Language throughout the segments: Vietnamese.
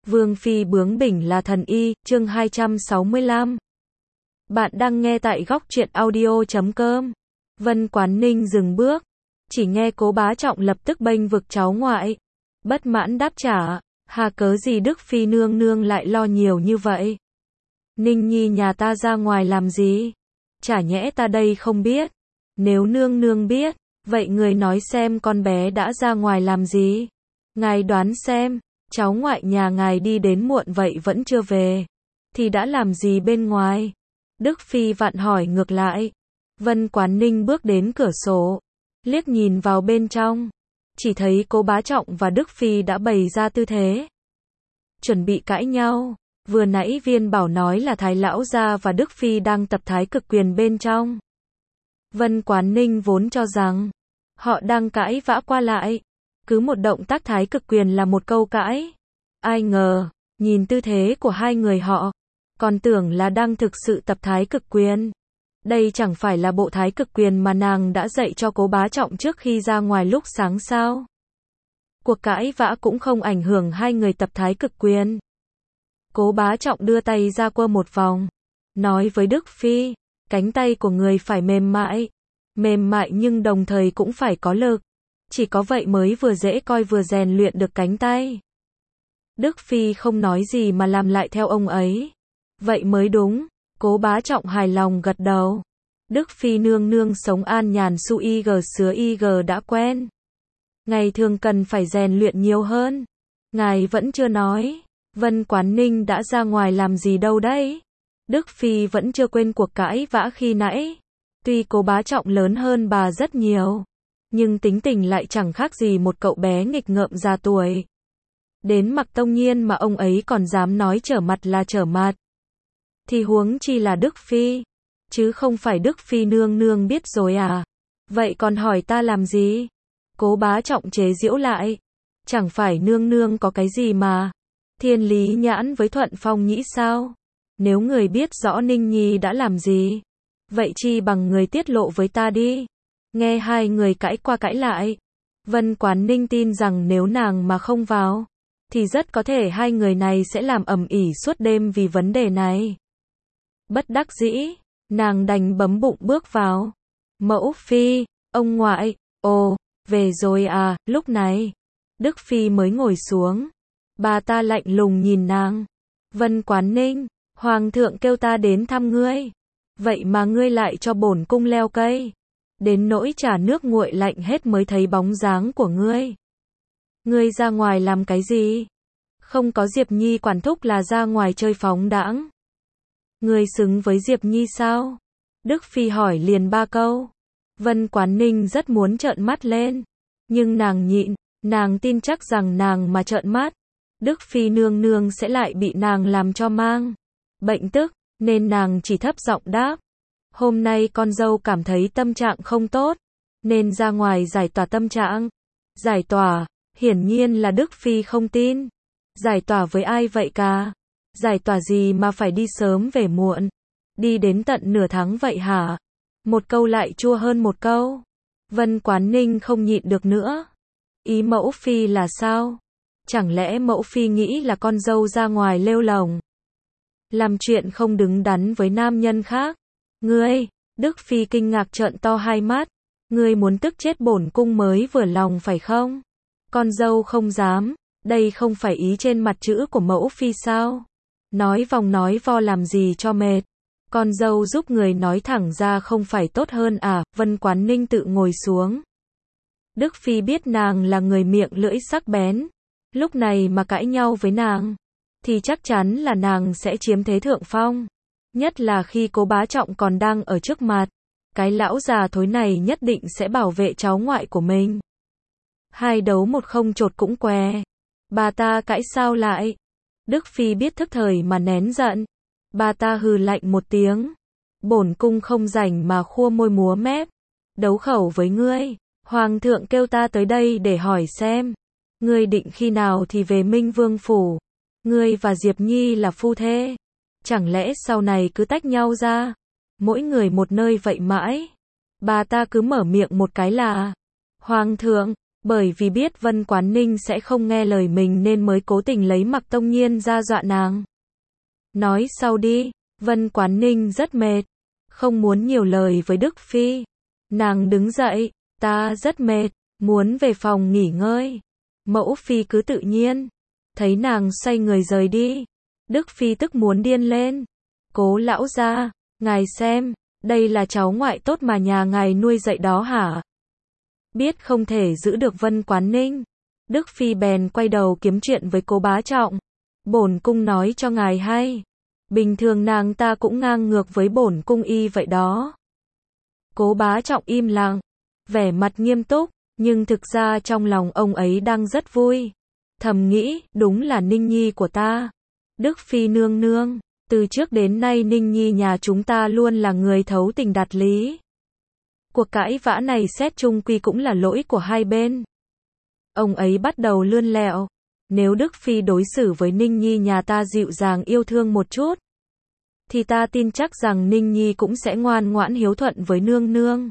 Vương phi bướng bỉnh là thần y, chương 265. Bạn đang nghe tại góc truyện audio.com. Vân Quán Ninh dừng bước, chỉ nghe Cố Bá Trọng lập tức bênh vực cháu ngoại. Bất mãn đáp trả, hà cớ gì Đức phi nương nương lại lo nhiều như vậy? Ninh nhi nhà ta ra ngoài làm gì? Chả nhẽ ta đây không biết? Nếu nương nương biết, vậy người nói xem con bé đã ra ngoài làm gì? Ngài đoán xem, cháu ngoại nhà ngài đi đến muộn vậy vẫn chưa về, thì đã làm gì bên ngoài? Đức phi vặn hỏi ngược lại. Vân Quán Ninh bước đến cửa sổ, liếc nhìn vào bên trong, chỉ thấy Cố Bá Trọng và Đức phi đã bày ra tư thế, chuẩn bị cãi nhau. Vừa nãy Viên Bảo nói là Thái lão gia và Đức phi đang tập thái cực quyền bên trong. Vân Quán Ninh vốn cho rằng họ đang cãi vã qua lại, cứ một động tác thái cực quyền là một câu cãi. Ai ngờ, nhìn tư thế của hai người họ, còn tưởng là đang thực sự tập thái cực quyền. Đây chẳng phải là bộ thái cực quyền mà nàng đã dạy cho Cố Bá Trọng trước khi ra ngoài lúc sáng sao? Cuộc cãi vã cũng không ảnh hưởng hai người tập thái cực quyền. Cố Bá Trọng đưa tay ra quơ một vòng, nói với Đức phi, cánh tay của người phải mềm mại nhưng đồng thời cũng phải có lực. Chỉ có vậy mới vừa dễ coi vừa rèn luyện được cánh tay. Đức phi không nói gì mà làm lại theo ông ấy. Vậy mới đúng. Cố Bá Trọng hài lòng gật đầu. Đức phi nương nương sống an nhàn su ig sứa ig đã quen. Ngày thường cần phải rèn luyện nhiều hơn. Ngài vẫn chưa nói, Vân Quán Ninh đã ra ngoài làm gì đâu đấy? Đức phi vẫn chưa quên cuộc cãi vã khi nãy. Tuy Cố Bá Trọng lớn hơn bà rất nhiều, nhưng tính tình lại chẳng khác gì một cậu bé nghịch ngợm già tuổi. Đến Mặc Tông Nhiên mà ông ấy còn dám nói trở mặt là trở mặt, thì huống chi là Đức phi, chứ không phải Đức phi nương nương biết rồi à? Vậy còn hỏi ta làm gì? Cố Bá Trọng chế giễu lại. Chẳng phải nương nương có cái gì mà thiên lý nhãn với Thuận Phong Nhĩ sao? Nếu người biết rõ Ninh Nhi đã làm gì, vậy chi bằng người tiết lộ với ta đi. Nghe hai người cãi qua cãi lại, Vân Quán Ninh tin rằng nếu nàng mà không vào, thì rất có thể hai người này sẽ làm ầm ĩ suốt đêm vì vấn đề này. Bất đắc dĩ, nàng đành bấm bụng bước vào. Mẫu phi, ông ngoại, ồ, về rồi à? Lúc này, Đức phi mới ngồi xuống. Bà ta lạnh lùng nhìn nàng. Vân Quán Ninh, hoàng thượng kêu ta đến thăm ngươi, vậy mà ngươi lại cho bổn cung leo cây. Đến nỗi trà nước nguội lạnh hết mới thấy bóng dáng của ngươi. Ngươi ra ngoài làm cái gì? Không có Diệp Nhi quản thúc là ra ngoài chơi phóng đãng. Ngươi xứng với Diệp Nhi sao? Đức phi hỏi liền ba câu. Vân Quán Ninh rất muốn trợn mắt lên, nhưng nàng nhịn, nàng tin chắc rằng nàng mà trợn mắt, Đức phi nương nương sẽ lại bị nàng làm cho mang bệnh tức, nên nàng chỉ thấp giọng đáp. Hôm nay con dâu cảm thấy tâm trạng không tốt, nên ra ngoài giải tỏa tâm trạng. Giải tỏa, hiển nhiên là Đức phi không tin. Giải tỏa với ai vậy cả? Giải tỏa gì mà phải đi sớm về muộn? Đi đến tận nửa tháng vậy hả? Một câu lại chua hơn một câu. Vân Quán Ninh không nhịn được nữa. Ý mẫu phi là sao? Chẳng lẽ mẫu phi nghĩ là con dâu ra ngoài lêu lồng, làm chuyện không đứng đắn với nam nhân khác? Ngươi, Đức phi kinh ngạc trợn to hai mắt. Ngươi muốn tức chết bổn cung mới vừa lòng phải không? Con dâu không dám, đây không phải ý trên mặt chữ của mẫu phi sao? Nói vòng nói vo làm gì cho mệt. Con dâu giúp người nói thẳng ra không phải tốt hơn à? Vân Quán Ninh tự ngồi xuống. Đức phi biết nàng là người miệng lưỡi sắc bén, lúc này mà cãi nhau với nàng, thì chắc chắn là nàng sẽ chiếm thế thượng phong. Nhất là khi Cố Bá Trọng còn đang ở trước mặt, cái lão già thối này nhất định sẽ bảo vệ cháu ngoại của mình. Hai đấu một không chột cũng què. Bà ta cãi sao lại? Đức phi biết thức thời mà nén giận. Bà ta hừ lạnh một tiếng. Bổn cung không rảnh mà khua môi múa mép đấu khẩu với ngươi. Hoàng thượng kêu ta tới đây để hỏi xem, ngươi định khi nào thì về Minh Vương phủ? Ngươi và Diệp Nhi là phu thê, chẳng lẽ sau này cứ tách nhau ra, mỗi người một nơi vậy mãi? Bà ta cứ mở miệng một cái là, Hoàng thượng, Bởi vì biết Vân Quán Ninh sẽ không nghe lời mình nên mới cố tình lấy Mạc Tông Nhiên ra dọa nàng. Nói sau đi, Vân Quán Ninh rất mệt, không muốn nhiều lời với Đức Phi. Nàng đứng dậy, ta rất mệt, muốn về phòng nghỉ ngơi. Mẫu Phi cứ tự nhiên. Thấy nàng xoay người rời đi, Đức Phi tức muốn điên lên. Cố lão gia, ngài xem, đây là cháu ngoại tốt mà nhà ngài nuôi dạy đó hả? Biết không thể giữ được Vân Quán Ninh, Đức Phi bèn quay đầu kiếm chuyện với Cố Bá Trọng. Bổn cung nói cho ngài hay, bình thường nàng ta cũng ngang ngược với bổn cung y vậy đó. Cố Bá Trọng im lặng, vẻ mặt nghiêm túc, nhưng thực ra trong lòng ông ấy đang rất vui. Thầm nghĩ, đúng là Ninh Nhi của ta. Đức Phi nương nương, từ trước đến nay Ninh Nhi nhà chúng ta luôn là người thấu tình đạt lý. Cuộc cãi vã này xét chung quy cũng là lỗi của hai bên. Ông ấy bắt đầu lươn lẹo. Nếu Đức Phi đối xử với Ninh Nhi nhà ta dịu dàng yêu thương một chút, thì ta tin chắc rằng Ninh Nhi cũng sẽ ngoan ngoãn hiếu thuận với nương nương.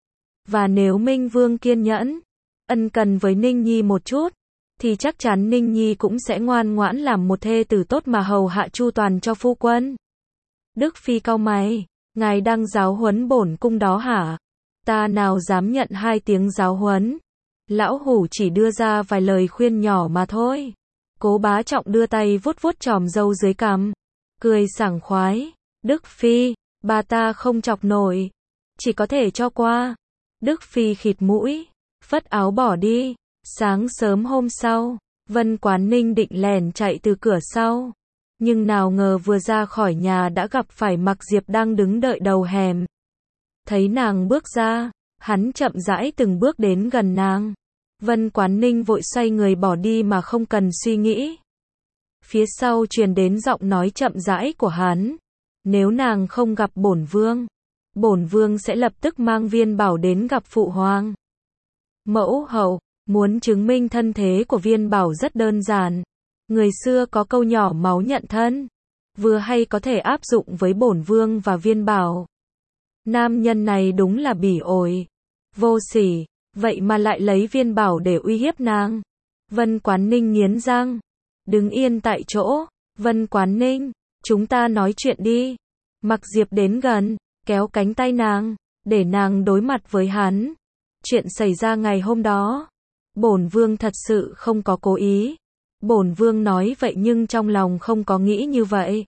Và nếu Minh Vương kiên nhẫn, ân cần với Ninh Nhi một chút, thì chắc chắn Ninh Nhi cũng sẽ ngoan ngoãn làm một thê tử tốt mà hầu hạ chu toàn cho phu quân. Đức Phi cau mày, ngài đang giáo huấn bổn cung đó hả? Ta nào dám nhận 2 tiếng giáo huấn. Lão hủ chỉ đưa ra vài lời khuyên nhỏ mà thôi. Cố Bá Trọng đưa tay vuốt vuốt chòm râu dưới cằm, cười sảng khoái. Đức Phi, bà ta không chọc nổi, chỉ có thể cho qua. Đức Phi khịt mũi, phất áo bỏ đi. Sáng sớm hôm sau, Vân Quán Ninh định lèn chạy từ cửa sau, nhưng nào ngờ vừa ra khỏi nhà đã gặp phải Mạc Diệp đang đứng đợi đầu hẻm. Thấy nàng bước ra, hắn chậm rãi từng bước đến gần nàng. Vân Quán Ninh vội xoay người bỏ đi mà không cần suy nghĩ. Phía sau truyền đến giọng nói chậm rãi của hắn. Nếu nàng không gặp bổn vương sẽ lập tức mang Viên Bảo đến gặp phụ hoàng. Mẫu hậu, muốn chứng minh thân thế của Viên Bảo rất đơn giản. Người xưa có câu nhỏ máu nhận thân, vừa hay có thể áp dụng với bổn vương và Viên Bảo. Nam nhân này đúng là bỉ ổi, vô sỉ, vậy mà lại lấy Viên Bảo để uy hiếp nàng. Vân Quán Ninh nghiến răng, đứng yên tại chỗ. Vân Quán Ninh, chúng ta nói chuyện đi. Mạc Diệp đến gần, kéo cánh tay nàng, để nàng đối mặt với hắn. Chuyện xảy ra ngày hôm đó, bổn vương thật sự không có cố ý. Bổn vương nói vậy nhưng trong lòng không có nghĩ như vậy.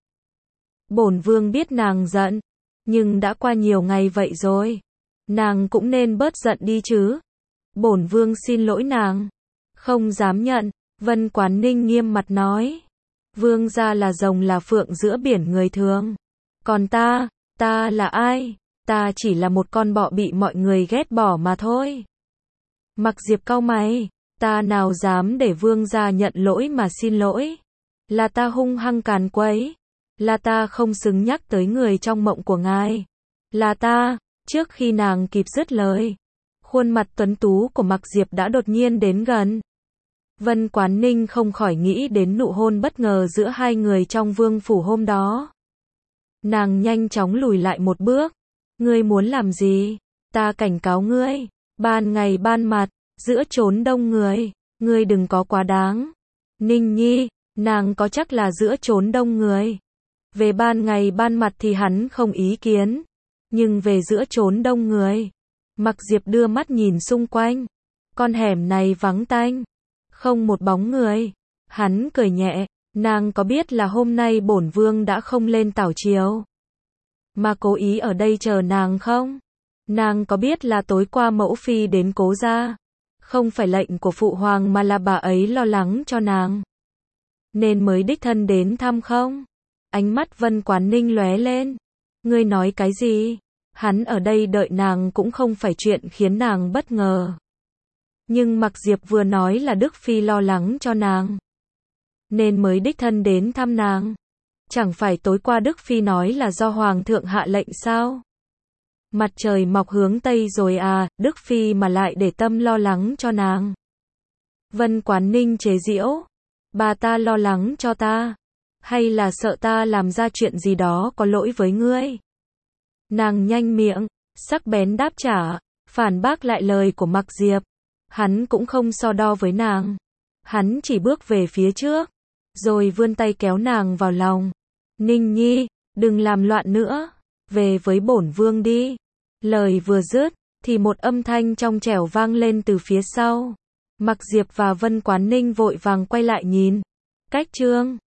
Bổn vương biết nàng giận, nhưng đã qua nhiều ngày vậy rồi, nàng cũng nên bớt giận đi chứ. Bổn vương xin lỗi nàng. Không dám nhận, Vân Quán Ninh nghiêm mặt nói. Vương gia là rồng là phượng giữa biển người thường. Còn ta là ai? Ta chỉ là một con bọ bị mọi người ghét bỏ mà thôi. Mạc Diệp cau mày, ta nào dám để vương gia nhận lỗi mà xin lỗi. Là ta hung hăng càn quấy. Là ta không xứng nhắc tới người trong mộng của ngài. Là ta. Trước khi nàng kịp dứt lời, khuôn mặt tuấn tú của Mạc Diệp đã đột nhiên đến gần. Vân Quán Ninh không khỏi nghĩ đến nụ hôn bất ngờ giữa hai người trong vương phủ hôm đó. Nàng nhanh chóng lùi lại một bước. Ngươi muốn làm gì? Ta cảnh cáo ngươi, ban ngày ban mặt, giữa chốn đông người, ngươi đừng có quá đáng. Ninh Nhi, nàng có chắc là giữa chốn đông người. Về ban ngày ban mặt thì hắn không ý kiến, nhưng về giữa chốn đông người. Mạc Diệp đưa mắt nhìn xung quanh. Con hẻm này vắng tanh, không một bóng người. Hắn cười nhẹ, nàng có biết là hôm nay bổn vương đã không lên tảo triều, mà cố ý ở đây chờ nàng không? Nàng có biết là tối qua mẫu phi đến Cố gia, không phải lệnh của phụ hoàng mà là bà ấy lo lắng cho nàng, nên mới đích thân đến thăm không? Ánh mắt Vân Quán Ninh lóe lên. Ngươi nói cái gì? Hắn ở đây đợi nàng cũng không phải chuyện khiến nàng bất ngờ. Nhưng Mạc Diệp vừa nói là Đức Phi lo lắng cho nàng, nên mới đích thân đến thăm nàng. Chẳng phải tối qua Đức Phi nói là do Hoàng thượng hạ lệnh sao? Mặt trời mọc hướng Tây rồi à, Đức Phi mà lại để tâm lo lắng cho nàng. Vân Quán Ninh chế giễu. Bà ta lo lắng cho ta? Hay là sợ ta làm ra chuyện gì đó có lỗi với ngươi? Nàng nhanh miệng, sắc bén đáp trả, phản bác lại lời của Mạc Diệp. Hắn cũng không so đo với nàng. Hắn chỉ bước về phía trước, rồi vươn tay kéo nàng vào lòng. Ninh Nhi, đừng làm loạn nữa, về với bổn vương đi. Lời vừa dứt, thì một âm thanh trong trẻo vang lên từ phía sau. Mặc Diệp và Vân Quán Ninh vội vàng quay lại nhìn. Cách chương